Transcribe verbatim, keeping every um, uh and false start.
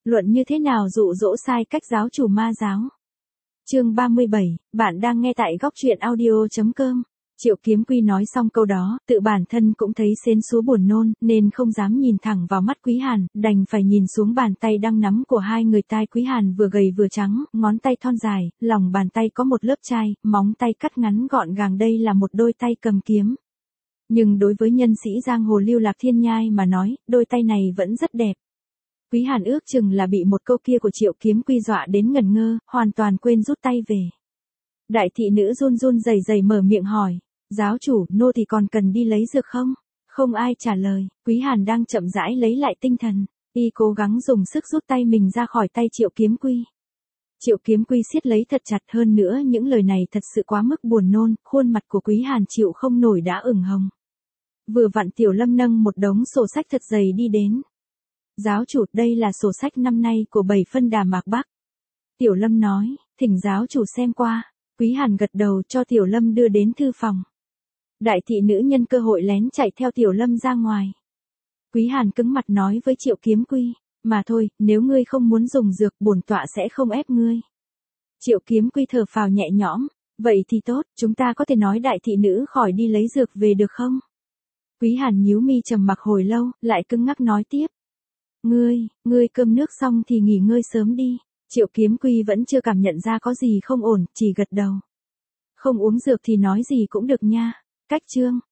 Luận như thế nào dụ dỗ sai cách giáo chủ ma giáo. Chương ba mươi bảy, bạn đang nghe tại góc truyện audio chấm com. Triệu Kiếm Quy nói xong câu đó, tự bản thân cũng thấy xến xúa buồn nôn, nên không dám nhìn thẳng vào mắt Quý Hàn, đành phải nhìn xuống bàn tay đang nắm của hai người. Tai Quý Hàn vừa gầy vừa trắng, ngón tay thon dài, lòng bàn tay có một lớp chai, móng tay cắt ngắn gọn gàng, đây là một đôi tay cầm kiếm. Nhưng đối với nhân sĩ giang hồ lưu lạc thiên nhai mà nói, đôi tay này vẫn rất đẹp. Quý Hàn ước chừng là bị một câu kia của Triệu Kiếm Quy dọa đến ngẩn ngơ, hoàn toàn quên rút tay về. Đại thị nữ run run rẩy rẩy mở miệng hỏi, giáo chủ, nô thì còn cần đi lấy dược không? Không ai trả lời, Quý Hàn đang chậm rãi lấy lại tinh thần, y cố gắng dùng sức rút tay mình ra khỏi tay Triệu Kiếm Quy. Triệu Kiếm Quy siết lấy thật chặt, hơn nữa những lời này thật sự quá mức buồn nôn, khuôn mặt của Quý Hàn chịu không nổi đã ửng hồng. Vừa vặn Tiểu Lâm nâng một đống sổ sách thật dày đi đến. Giáo chủ, đây là sổ sách năm nay của bảy phân Đà Mạc Bắc. Tiểu Lâm nói, thỉnh giáo chủ xem qua. Quý Hàn gật đầu cho Tiểu Lâm đưa đến thư phòng. Đại thị nữ nhân cơ hội lén chạy theo Tiểu Lâm ra ngoài. Quý Hàn cứng mặt nói với Triệu Kiếm Quy, mà thôi, nếu ngươi không muốn dùng dược bổn tọa sẽ không ép ngươi. Triệu Kiếm Quy thở phào nhẹ nhõm, vậy thì tốt, chúng ta có thể nói đại thị nữ khỏi đi lấy dược về được không? Quý Hàn nhíu mi trầm mặc hồi lâu, lại cứng ngắc nói tiếp. Ngươi, ngươi cơm nước xong thì nghỉ ngơi sớm đi. Triệu Kiếm Quy vẫn chưa cảm nhận ra có gì không ổn, chỉ gật đầu. Không uống dược thì nói gì cũng được nha. Cách chương,